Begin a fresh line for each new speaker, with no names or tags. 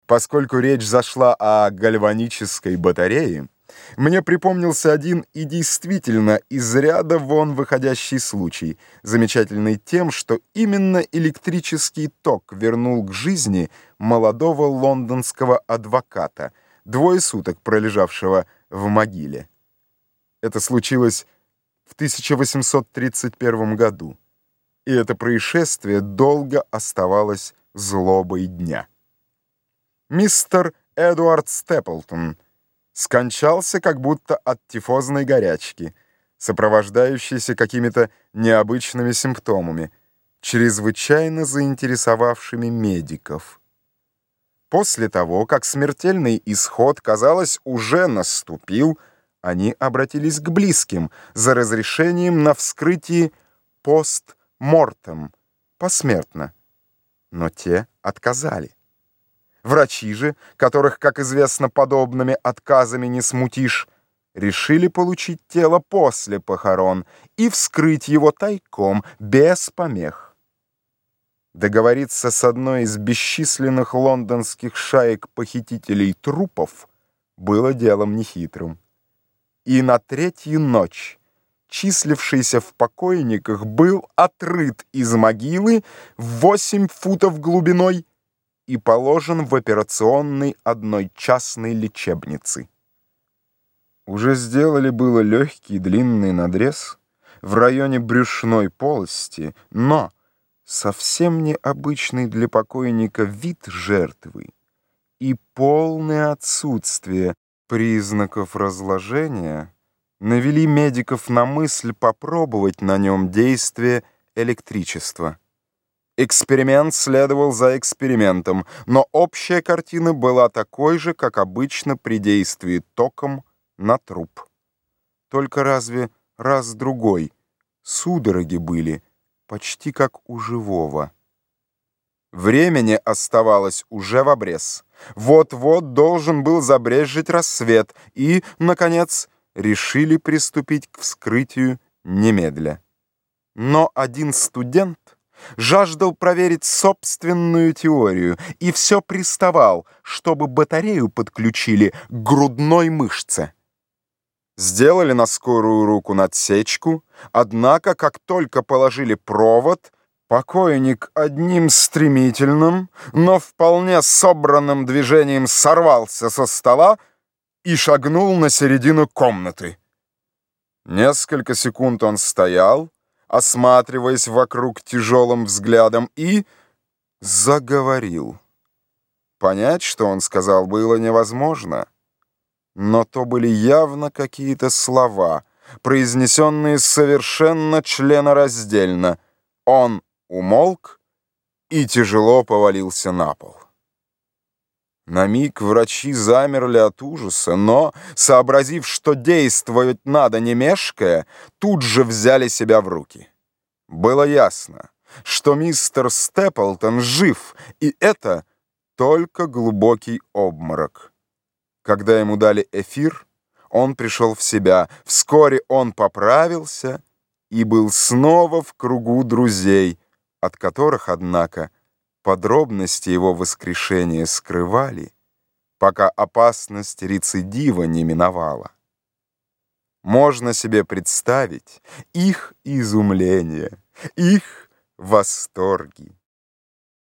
Поскольку речь зашла о гальванической батарее, мне припомнился один и действительно из ряда вон выходящий случай, замечательный тем, что именно электрический ток вернул к жизни молодого лондонского адвоката, двое суток пролежавшего в могиле. Это случилось в 1831 году, и это происшествие долго оставалось злобой дня. Мистер Эдуард Степлтон скончался как будто от тифозной горячки, сопровождающейся какими-то необычными симптомами, чрезвычайно заинтересовавшими медиков. После того, как смертельный исход, казалось, уже наступил, они обратились к близким за разрешением на вскрытие постмортем, посмертно, но те отказали. Врачи же, которых, как известно, подобными отказами не смутишь, решили получить тело после похорон и вскрыть его тайком, без помех. Договориться с одной из бесчисленных лондонских шаек похитителей трупов было делом нехитрым. И на третью ночь числившийся в покойниках был отрыт из могилы в 8 футов глубиной и положен в операционной одной частной лечебницы. Уже сделали было легкий длинный надрез в районе брюшной полости, но совсем необычный для покойника вид жертвы и полное отсутствие признаков разложения навели медиков на мысль попробовать на нем действие электричества. Эксперимент следовал за экспериментом, но общая картина была такой же, как обычно при действии током на труп. Только разве раз-другой судороги были почти как у живого. Времени оставалось уже в обрез. Вот-вот должен был забрезжить рассвет, и, наконец, решили приступить к вскрытию немедля. Но один студент жаждал проверить собственную теорию и все приставал, чтобы батарею подключили к грудной мышце. Сделали на скорую руку надсечку, однако, как только положили провод, покойник одним стремительным, но вполне собранным движением сорвался со стола и шагнул на середину комнаты. Несколько секунд он стоял, осматриваясь вокруг тяжелым взглядом, и заговорил. Понять, что он сказал, было невозможно, но то были явно какие-то слова, произнесенные совершенно членораздельно. Он умолк и тяжело повалился на пол. На миг врачи замерли от ужаса, но, сообразив, что действовать надо не мешкая, тут же взяли себя в руки. Было ясно, что мистер Степлтон жив, и это только глубокий обморок. Когда ему дали эфир, он пришел в себя. Вскоре он поправился и был снова в кругу друзей, от которых, однако, подробности его воскрешения скрывали, пока опасность рецидива не миновала. Можно себе представить их изумление, их восторги.